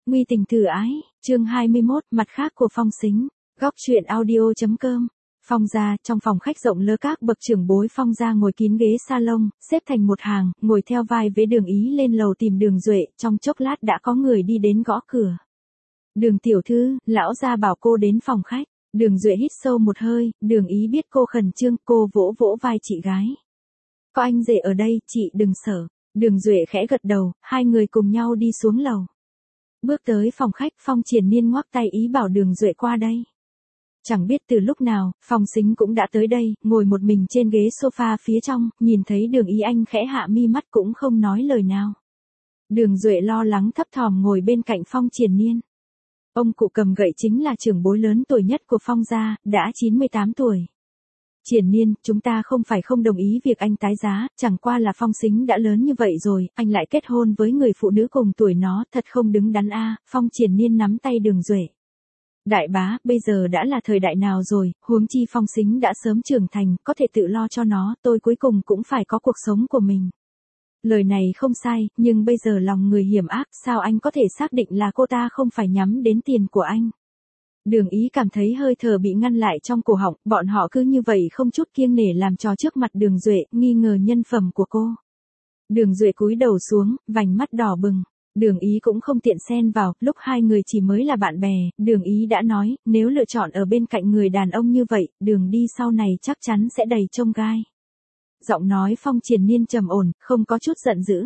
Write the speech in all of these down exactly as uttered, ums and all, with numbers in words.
Nguy tình thử ái, chương hai mươi mốt, mặt khác của Phong Sính, góc truyện audio.com. Phong gia, trong phòng khách rộng lớn các bậc trưởng bối Phong gia ngồi kín ghế salon, xếp thành một hàng, ngồi theo vai vế Đường Ý lên lầu tìm Đường Duệ, trong chốc lát đã có người đi đến gõ cửa. Đường tiểu thư, lão gia bảo cô đến phòng khách. Đường Duệ hít sâu một hơi, Đường Ý biết cô khẩn trương, cô vỗ vỗ vai chị gái. Có anh rể ở đây, chị đừng sợ. Đường Duệ khẽ gật đầu, hai người cùng nhau đi xuống lầu. Bước tới phòng khách, Phong Triển Nhiên ngoắc tay ý bảo Đường Duệ qua đây. Chẳng biết từ lúc nào, Phong Sính cũng đã tới đây, ngồi một mình trên ghế sofa phía trong, nhìn thấy Đường Ý anh khẽ hạ mi mắt cũng không nói lời nào. Đường Duệ lo lắng thấp thỏm ngồi bên cạnh Phong Triển Nhiên. Ông cụ cầm gậy chính là trưởng bối lớn tuổi nhất của Phong gia, đã chín mươi tám tuổi. Triển Nhiên, chúng ta không phải không đồng ý việc anh tái giá, chẳng qua là Phong Sính đã lớn như vậy rồi, anh lại kết hôn với người phụ nữ cùng tuổi nó, thật không đứng đắn a. Phong Triển Nhiên nắm tay Đường Duệ. Đại bá, bây giờ đã là thời đại nào rồi, huống chi Phong Sính đã sớm trưởng thành, có thể tự lo cho nó, tôi cuối cùng cũng phải có cuộc sống của mình. Lời này không sai, nhưng bây giờ lòng người hiểm ác, sao anh có thể xác định là cô ta không phải nhắm đến tiền của anh? Đường Ý cảm thấy hơi thở bị ngăn lại trong cổ họng, bọn họ cứ như vậy không chút kiêng nể làm trò trước mặt Đường Duệ, nghi ngờ nhân phẩm của cô. Đường Duệ cúi đầu xuống, vành mắt đỏ bừng. Đường Ý cũng không tiện xen vào, lúc hai người chỉ mới là bạn bè, Đường Ý đã nói, nếu lựa chọn ở bên cạnh người đàn ông như vậy, đường đi sau này chắc chắn sẽ đầy chông gai. Giọng nói Phong Triển Nhiên trầm ổn, không có chút giận dữ.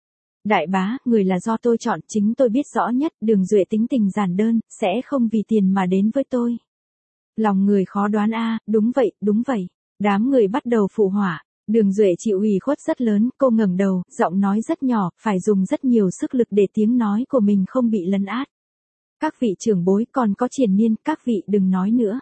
Đại bá, người là do tôi chọn, chính tôi biết rõ nhất, Đường Duệ tính tình giản đơn, sẽ không vì tiền mà đến với tôi. Lòng người khó đoán a, đúng vậy, đúng vậy. Đám người bắt đầu phụ họa. Đường Duệ chịu ủy khuất rất lớn, cô ngẩng đầu, giọng nói rất nhỏ, phải dùng rất nhiều sức lực để tiếng nói của mình không bị lấn át. Các vị trưởng bối còn có Triển Nhiên, các vị đừng nói nữa.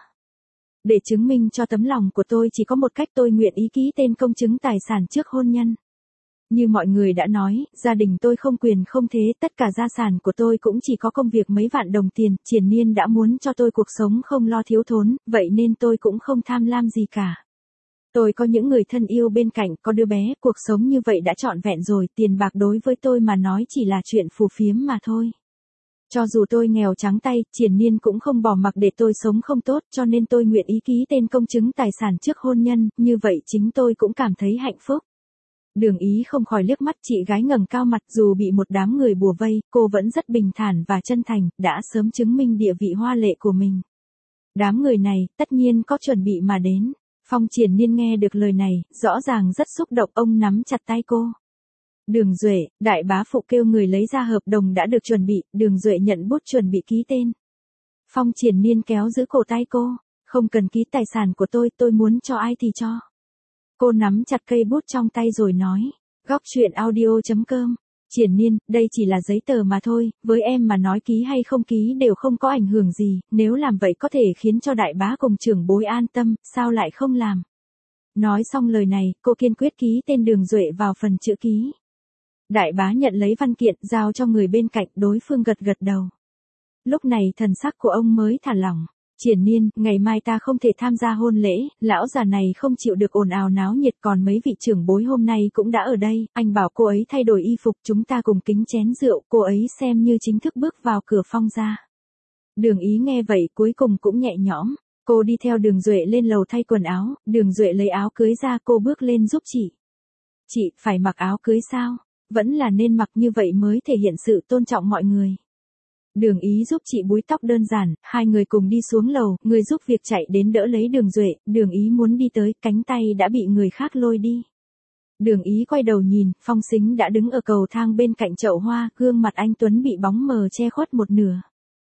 Để chứng minh cho tấm lòng của tôi chỉ có một cách, tôi nguyện ý ký tên công chứng tài sản trước hôn nhân. Như mọi người đã nói, gia đình tôi không quyền không thế, tất cả gia sản của tôi cũng chỉ có công việc mấy vạn đồng tiền, Triển Nhiên đã muốn cho tôi cuộc sống không lo thiếu thốn, vậy nên tôi cũng không tham lam gì cả. Tôi có những người thân yêu bên cạnh, có đứa bé, cuộc sống như vậy đã trọn vẹn rồi, tiền bạc đối với tôi mà nói chỉ là chuyện phù phiếm mà thôi. Cho dù tôi nghèo trắng tay, Triển Nhiên cũng không bỏ mặc để tôi sống không tốt, cho nên tôi nguyện ý ký tên công chứng tài sản trước hôn nhân, như vậy chính tôi cũng cảm thấy hạnh phúc. Đường Ý không khỏi liếc mắt chị gái ngẩng cao mặt, dù bị một đám người bủa vây, cô vẫn rất bình thản và chân thành, đã sớm chứng minh địa vị hoa lệ của mình. Đám người này, tất nhiên có chuẩn bị mà đến. Phong Triển Nhiên nghe được lời này, rõ ràng rất xúc động, ông nắm chặt tay cô. Đường Duệ, đại bá phụ kêu người lấy ra hợp đồng đã được chuẩn bị, Đường Duệ nhận bút chuẩn bị ký tên. Phong Triển Nhiên kéo giữ cổ tay cô, không cần ký tài sản của tôi, tôi muốn cho ai thì cho. Cô nắm chặt cây bút trong tay rồi nói, góc truyện audio.com. Triển Nhiên, đây chỉ là giấy tờ mà thôi, với em mà nói ký hay không ký đều không có ảnh hưởng gì, nếu làm vậy có thể khiến cho đại bá cùng trưởng bối an tâm, sao lại không làm. Nói xong lời này, cô kiên quyết ký tên Đường Duệ vào phần chữ ký. Đại bá nhận lấy văn kiện, giao cho người bên cạnh, đối phương gật gật đầu. Lúc này thần sắc của ông mới thả lỏng. Triển Nhiên, ngày mai ta không thể tham gia hôn lễ, lão già này không chịu được ồn ào náo nhiệt, còn mấy vị trưởng bối hôm nay cũng đã ở đây, anh bảo cô ấy thay đổi y phục, chúng ta cùng kính chén rượu, cô ấy xem như chính thức bước vào cửa Phong gia. Đường Ý nghe vậy cuối cùng cũng nhẹ nhõm, cô đi theo Đường Duệ lên lầu thay quần áo, Đường Duệ lấy áo cưới ra, cô bước lên giúp chị. Chị, phải mặc áo cưới sao? Vẫn là nên mặc như vậy mới thể hiện sự tôn trọng mọi người. Đường Ý giúp chị búi tóc đơn giản, hai người cùng đi xuống lầu, người giúp việc chạy đến đỡ lấy Đường Duệ, Đường Ý muốn đi tới, cánh tay đã bị người khác lôi đi. Đường Ý quay đầu nhìn, Phong Sính đã đứng ở cầu thang bên cạnh chậu hoa, gương mặt anh tuấn bị bóng mờ che khuất một nửa.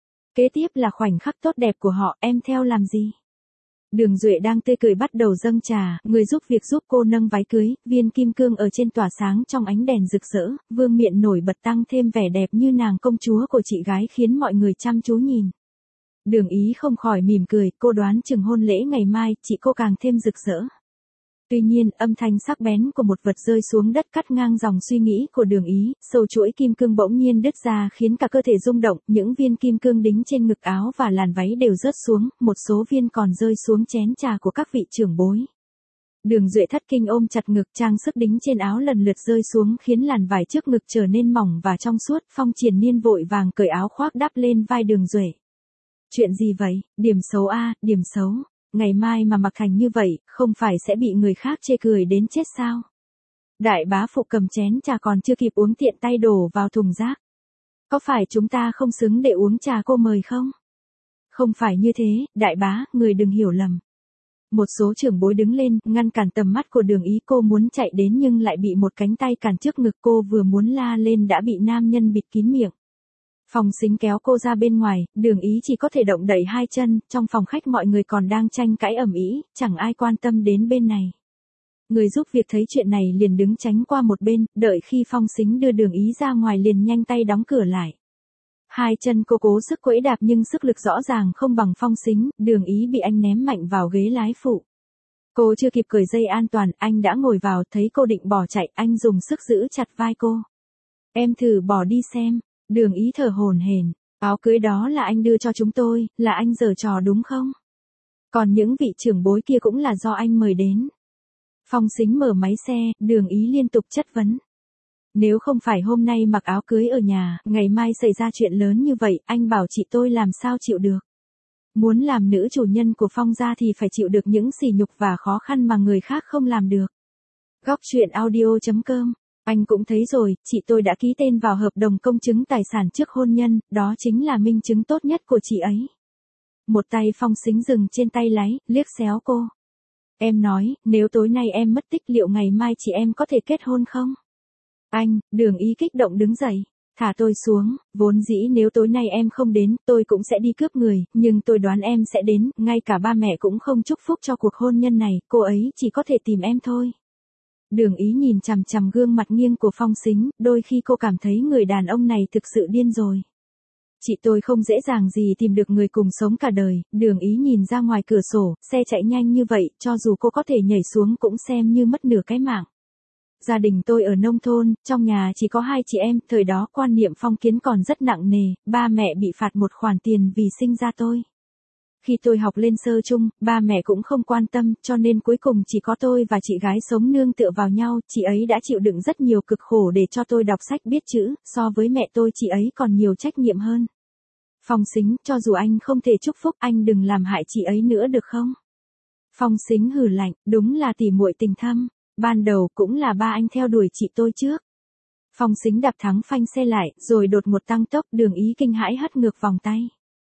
Kế tiếp là khoảnh khắc tốt đẹp của họ, em theo làm gì? Đường Duệ đang tươi cười bắt đầu dâng trà, người giúp việc giúp cô nâng váy cưới, viên kim cương ở trên tỏa sáng trong ánh đèn rực rỡ, vương miện nổi bật tăng thêm vẻ đẹp như nàng công chúa của chị gái khiến mọi người chăm chú nhìn. Đường Ý không khỏi mỉm cười, cô đoán chừng hôn lễ ngày mai, chị cô càng thêm rực rỡ. Tuy nhiên, âm thanh sắc bén của một vật rơi xuống đất cắt ngang dòng suy nghĩ của Đường Ý, sâu chuỗi kim cương bỗng nhiên đứt ra khiến cả cơ thể rung động, những viên kim cương đính trên ngực áo và làn váy đều rớt xuống, một số viên còn rơi xuống chén trà của các vị trưởng bối. Đường Duệ thất kinh ôm chặt ngực, trang sức đính trên áo lần lượt rơi xuống khiến làn vải trước ngực trở nên mỏng và trong suốt. Phong Triền Niên vội vàng cởi áo khoác đắp lên vai Đường Duệ. Chuyện gì vậy, điểm xấu a, à, điểm xấu. Ngày mai mà mặc thành như vậy, không phải sẽ bị người khác chê cười đến chết sao? Đại bá phụ cầm chén trà còn chưa kịp uống tiện tay đổ vào thùng rác. Có phải chúng ta không xứng để uống trà cô mời không? Không phải như thế, đại bá, người đừng hiểu lầm. Một số trưởng bối đứng lên, ngăn cản tầm mắt của Đường Ý. Cô muốn chạy đến nhưng lại bị một cánh tay cản trước ngực. Cô vừa muốn la lên đã bị nam nhân bịt kín miệng. Phong Sính kéo cô ra bên ngoài, Đường Ý chỉ có thể động đẩy hai chân. Trong phòng khách mọi người còn đang tranh cãi ầm ĩ, chẳng ai quan tâm đến bên này. Người giúp việc thấy chuyện này liền đứng tránh qua một bên, đợi khi Phong Sính đưa Đường Ý ra ngoài liền nhanh tay đóng cửa lại. Hai chân cô cố sức quẫy đạp nhưng sức lực rõ ràng không bằng Phong Sính. Đường Ý bị anh ném mạnh vào ghế lái phụ. Cô chưa kịp cởi dây an toàn, anh đã ngồi vào, thấy cô định bỏ chạy, anh dùng sức giữ chặt vai cô. Em thử bỏ đi xem. Đường Ý thở hổn hển, áo cưới đó là anh đưa cho chúng tôi, là anh giở trò đúng không? Còn những vị trưởng bối kia cũng là do anh mời đến. Phong Sính mở máy xe, Đường Ý liên tục chất vấn. Nếu không phải hôm nay mặc áo cưới ở nhà, ngày mai xảy ra chuyện lớn như vậy, anh bảo chị tôi làm sao chịu được. Muốn làm nữ chủ nhân của Phong gia thì phải chịu được những sỉ nhục và khó khăn mà người khác không làm được. Góc truyện audio chấm com. Anh cũng thấy rồi, chị tôi đã ký tên vào hợp đồng công chứng tài sản trước hôn nhân, đó chính là minh chứng tốt nhất của chị ấy. Một tay Phong Sính dừng trên tay lái, liếc xéo cô. Em nói, nếu tối nay em mất tích liệu ngày mai chị em có thể kết hôn không? Anh, Đường Ý kích động đứng dậy. Thả tôi xuống, vốn dĩ nếu tối nay em không đến, tôi cũng sẽ đi cướp người, nhưng tôi đoán em sẽ đến, ngay cả ba mẹ cũng không chúc phúc cho cuộc hôn nhân này, cô ấy chỉ có thể tìm em thôi. Đường Ý nhìn chằm chằm gương mặt nghiêng của Phong Sính, đôi khi cô cảm thấy người đàn ông này thực sự điên rồi. Chị tôi không dễ dàng gì tìm được người cùng sống cả đời. Đường Ý nhìn ra ngoài cửa sổ, xe chạy nhanh như vậy, cho dù cô có thể nhảy xuống cũng xem như mất nửa cái mạng. Gia đình tôi ở nông thôn, trong nhà chỉ có hai chị em, thời đó quan niệm phong kiến còn rất nặng nề, ba mẹ bị phạt một khoản tiền vì sinh ra tôi. Khi tôi học lên sơ chung, ba mẹ cũng không quan tâm, cho nên cuối cùng chỉ có tôi và chị gái sống nương tựa vào nhau, chị ấy đã chịu đựng rất nhiều cực khổ để cho tôi đọc sách biết chữ, so với mẹ tôi chị ấy còn nhiều trách nhiệm hơn. Phong Sính, cho dù anh không thể chúc phúc, anh đừng làm hại chị ấy nữa được không? Phong Sính hừ lạnh, đúng là tỉ muội tình thâm, ban đầu cũng là ba anh theo đuổi chị tôi trước. Phong Sính đạp thắng phanh xe lại, rồi đột ngột tăng tốc, Đường Ý kinh hãi hất ngược vòng tay.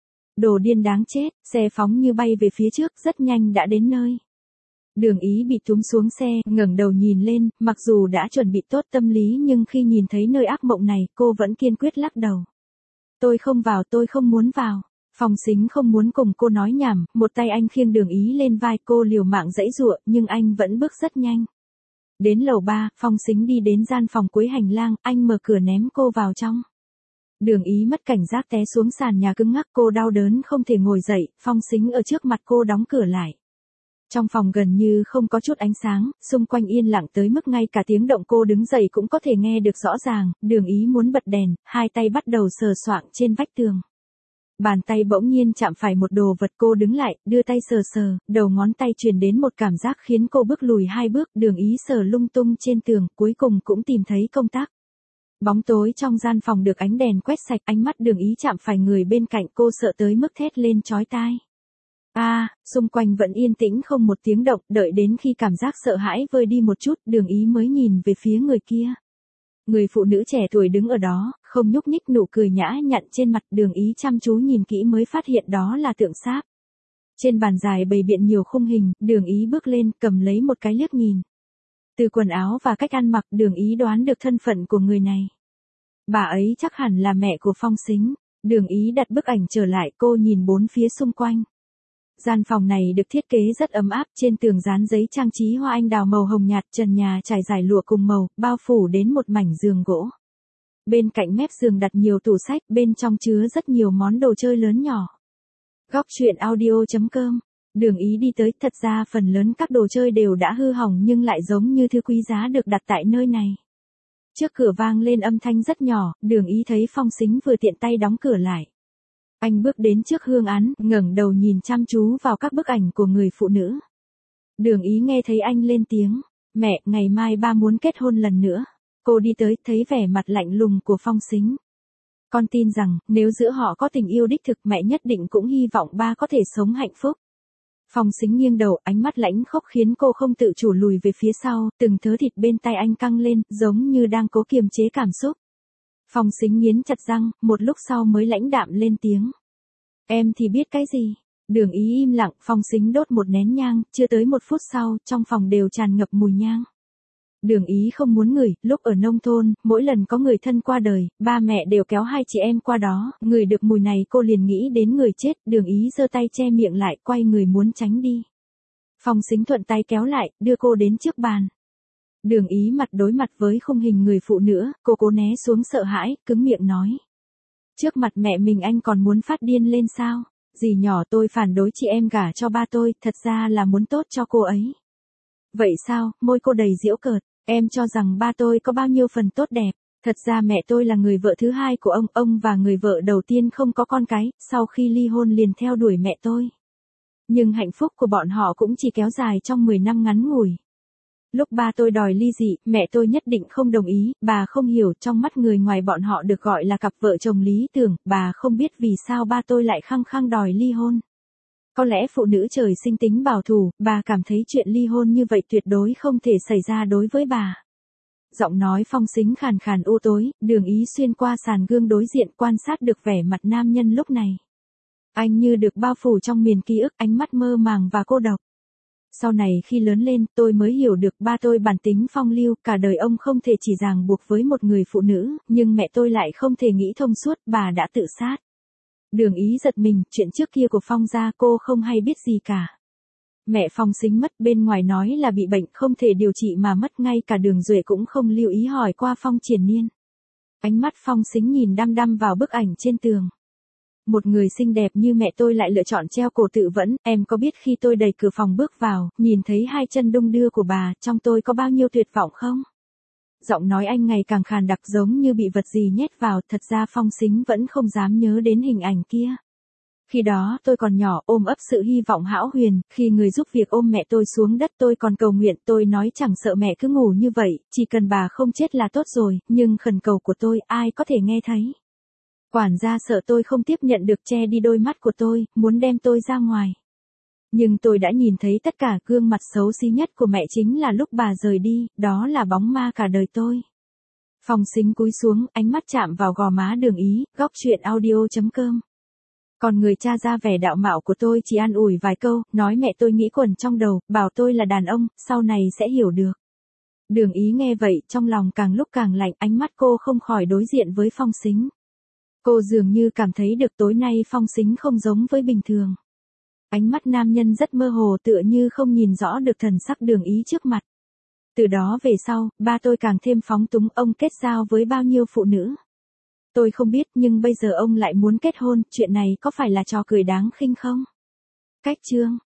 Đồ điên đáng chết, xe phóng như bay về phía trước, rất nhanh đã đến nơi. Đường Ý bị túm xuống xe, ngẩng đầu nhìn lên, mặc dù đã chuẩn bị tốt tâm lý nhưng khi nhìn thấy nơi ác mộng này, cô vẫn kiên quyết lắc đầu. Tôi không vào, tôi không muốn vào. Phong Sính không muốn cùng cô nói nhảm, một tay anh khiêng Đường Ý lên vai, cô liều mạng giãy giụa, nhưng anh vẫn bước rất nhanh. Đến lầu ba, Phong Sính đi đến gian phòng cuối hành lang, anh mở cửa ném cô vào trong. Đường Ý mất cảnh giác té xuống sàn nhà cứng ngắc, cô đau đớn không thể ngồi dậy, Phong Sính ở trước mặt cô đóng cửa lại. Trong phòng gần như không có chút ánh sáng, xung quanh yên lặng tới mức ngay cả tiếng động cô đứng dậy cũng có thể nghe được rõ ràng. Đường Ý muốn bật đèn, hai tay bắt đầu sờ soạng trên vách tường. Bàn tay bỗng nhiên chạm phải một đồ vật, cô đứng lại, đưa tay sờ sờ, đầu ngón tay truyền đến một cảm giác khiến cô bước lùi hai bước. Đường Ý sờ lung tung trên tường, cuối cùng cũng tìm thấy công tắc. Bóng tối trong gian phòng được ánh đèn quét sạch, ánh mắt Đường Ý chạm phải người bên cạnh, cô sợ tới mức thét lên chói tai. A, à, xung quanh vẫn yên tĩnh không một tiếng động, đợi đến khi cảm giác sợ hãi vơi đi một chút, Đường Ý mới nhìn về phía người kia. Người phụ nữ trẻ tuổi đứng ở đó, không nhúc nhích, nụ cười nhã nhặn trên mặt. Đường Ý chăm chú nhìn kỹ mới phát hiện đó là tượng sáp. Trên bàn dài bày biện nhiều khung hình, Đường Ý bước lên, cầm lấy một cái liếc nhìn. Từ quần áo và cách ăn mặc, Đường Ý đoán được thân phận của người này. Bà ấy chắc hẳn là mẹ của Phong Sính. Đường Ý đặt bức ảnh trở lại, cô nhìn bốn phía xung quanh. Gian phòng này được thiết kế rất ấm áp, trên tường dán giấy trang trí hoa anh đào màu hồng nhạt, trần nhà trải dải lụa cùng màu, bao phủ đến một mảnh giường gỗ. Bên cạnh mép giường đặt nhiều tủ sách, bên trong chứa rất nhiều món đồ chơi lớn nhỏ. Góc truyện audio chấm com. Đường Ý đi tới, thật ra phần lớn các đồ chơi đều đã hư hỏng nhưng lại giống như thứ quý giá được đặt tại nơi này. Trước cửa vang lên âm thanh rất nhỏ, Đường Ý thấy Phong Sính vừa tiện tay đóng cửa lại. Anh bước đến trước hương án, ngẩng đầu nhìn chăm chú vào các bức ảnh của người phụ nữ. Đường Ý nghe thấy anh lên tiếng. Mẹ, ngày mai ba muốn kết hôn lần nữa. Cô đi tới, thấy vẻ mặt lạnh lùng của Phong Sính. Con tin rằng, nếu giữa họ có tình yêu đích thực, mẹ nhất định cũng hy vọng ba có thể sống hạnh phúc. Phong Sính nghiêng đầu, ánh mắt lãnh khốc khiến cô không tự chủ lùi về phía sau, từng thớ thịt bên tay anh căng lên, giống như đang cố kiềm chế cảm xúc. Phong Sính nghiến chặt răng, một lúc sau mới lãnh đạm lên tiếng. Em thì biết cái gì? Đường Ý im lặng, Phong Sính đốt một nén nhang, chưa tới một phút sau, trong phòng đều tràn ngập mùi nhang. Đường Ý không muốn ngửi, lúc ở nông thôn, mỗi lần có người thân qua đời, ba mẹ đều kéo hai chị em qua đó, ngửi được mùi này cô liền nghĩ đến người chết, Đường Ý giơ tay che miệng lại, quay người muốn tránh đi. Phong Sính thuận tay kéo lại, đưa cô đến trước bàn. Đường Ý mặt đối mặt với khung hình người phụ nữ, cô cố né xuống sợ hãi, cứng miệng nói. Trước mặt mẹ mình anh còn muốn phát điên lên sao? Dì nhỏ tôi phản đối chị em gả cho ba tôi, thật ra là muốn tốt cho cô ấy. Vậy sao? Môi cô đầy giễu cợt. Em cho rằng ba tôi có bao nhiêu phần tốt đẹp. Thật ra mẹ tôi là người vợ thứ hai của ông, ông và người vợ đầu tiên không có con cái, sau khi ly hôn liền theo đuổi mẹ tôi. Nhưng hạnh phúc của bọn họ cũng chỉ kéo dài trong mười năm ngắn ngủi. Lúc ba tôi đòi ly dị, mẹ tôi nhất định không đồng ý, bà không hiểu, trong mắt người ngoài bọn họ được gọi là cặp vợ chồng lý tưởng, bà không biết vì sao ba tôi lại khăng khăng đòi ly hôn. Có lẽ phụ nữ trời sinh tính bảo thủ, bà cảm thấy chuyện ly hôn như vậy tuyệt đối không thể xảy ra đối với bà. Giọng nói Phong Sính khàn khàn u tối, Đường Ý xuyên qua sàn gương đối diện quan sát được vẻ mặt nam nhân lúc này. Anh như được bao phủ trong miền ký ức, ánh mắt mơ màng và cô độc. Sau này khi lớn lên, tôi mới hiểu được ba tôi bản tính phong lưu, cả đời ông không thể chỉ ràng buộc với một người phụ nữ, nhưng mẹ tôi lại không thể nghĩ thông suốt, bà đã tự sát. Đường Ý giật mình, chuyện trước kia của Phong gia cô không hay biết gì cả. Mẹ Phong Sính mất, bên ngoài nói là bị bệnh không thể điều trị mà mất, ngay cả Đường Duệ cũng không lưu ý hỏi qua Phong Triển Nhiên. Ánh mắt Phong Sính nhìn đăm đăm vào bức ảnh trên tường. Một người xinh đẹp như mẹ tôi lại lựa chọn treo cổ tự vẫn, em có biết khi tôi đẩy cửa phòng bước vào, nhìn thấy hai chân đung đưa của bà, trong tôi có bao nhiêu tuyệt vọng không? Giọng nói anh ngày càng khàn đặc giống như bị vật gì nhét vào, thật ra Phong Sính vẫn không dám nhớ đến hình ảnh kia. Khi đó tôi còn nhỏ, ôm ấp sự hy vọng hão huyền, khi người giúp việc ôm mẹ tôi xuống đất tôi còn cầu nguyện, tôi nói chẳng sợ mẹ cứ ngủ như vậy, chỉ cần bà không chết là tốt rồi, nhưng khẩn cầu của tôi ai có thể nghe thấy. Quản gia sợ tôi không tiếp nhận được, che đi đôi mắt của tôi, muốn đem tôi ra ngoài. Nhưng tôi đã nhìn thấy tất cả, gương mặt xấu xí nhất của mẹ chính là lúc bà rời đi, đó là bóng ma cả đời tôi. Phong Sính cúi xuống, ánh mắt chạm vào gò má Đường Ý, góc truyện audio chấm com. Còn người cha ra vẻ đạo mạo của tôi chỉ an ủi vài câu, nói mẹ tôi nghĩ quẩn trong đầu, bảo tôi là đàn ông, sau này sẽ hiểu được. Đường Ý nghe vậy, trong lòng càng lúc càng lạnh, ánh mắt cô không khỏi đối diện với Phong Sính. Cô dường như cảm thấy được tối nay Phong Sính không giống với bình thường. Ánh mắt nam nhân rất mơ hồ, tựa như không nhìn rõ được thần sắc Đường Ý trước mặt. Từ đó về sau, ba tôi càng thêm phóng túng, ông kết giao với bao nhiêu phụ nữ. Tôi không biết, nhưng bây giờ ông lại muốn kết hôn, chuyện này có phải là trò cười đáng khinh không? Cách chương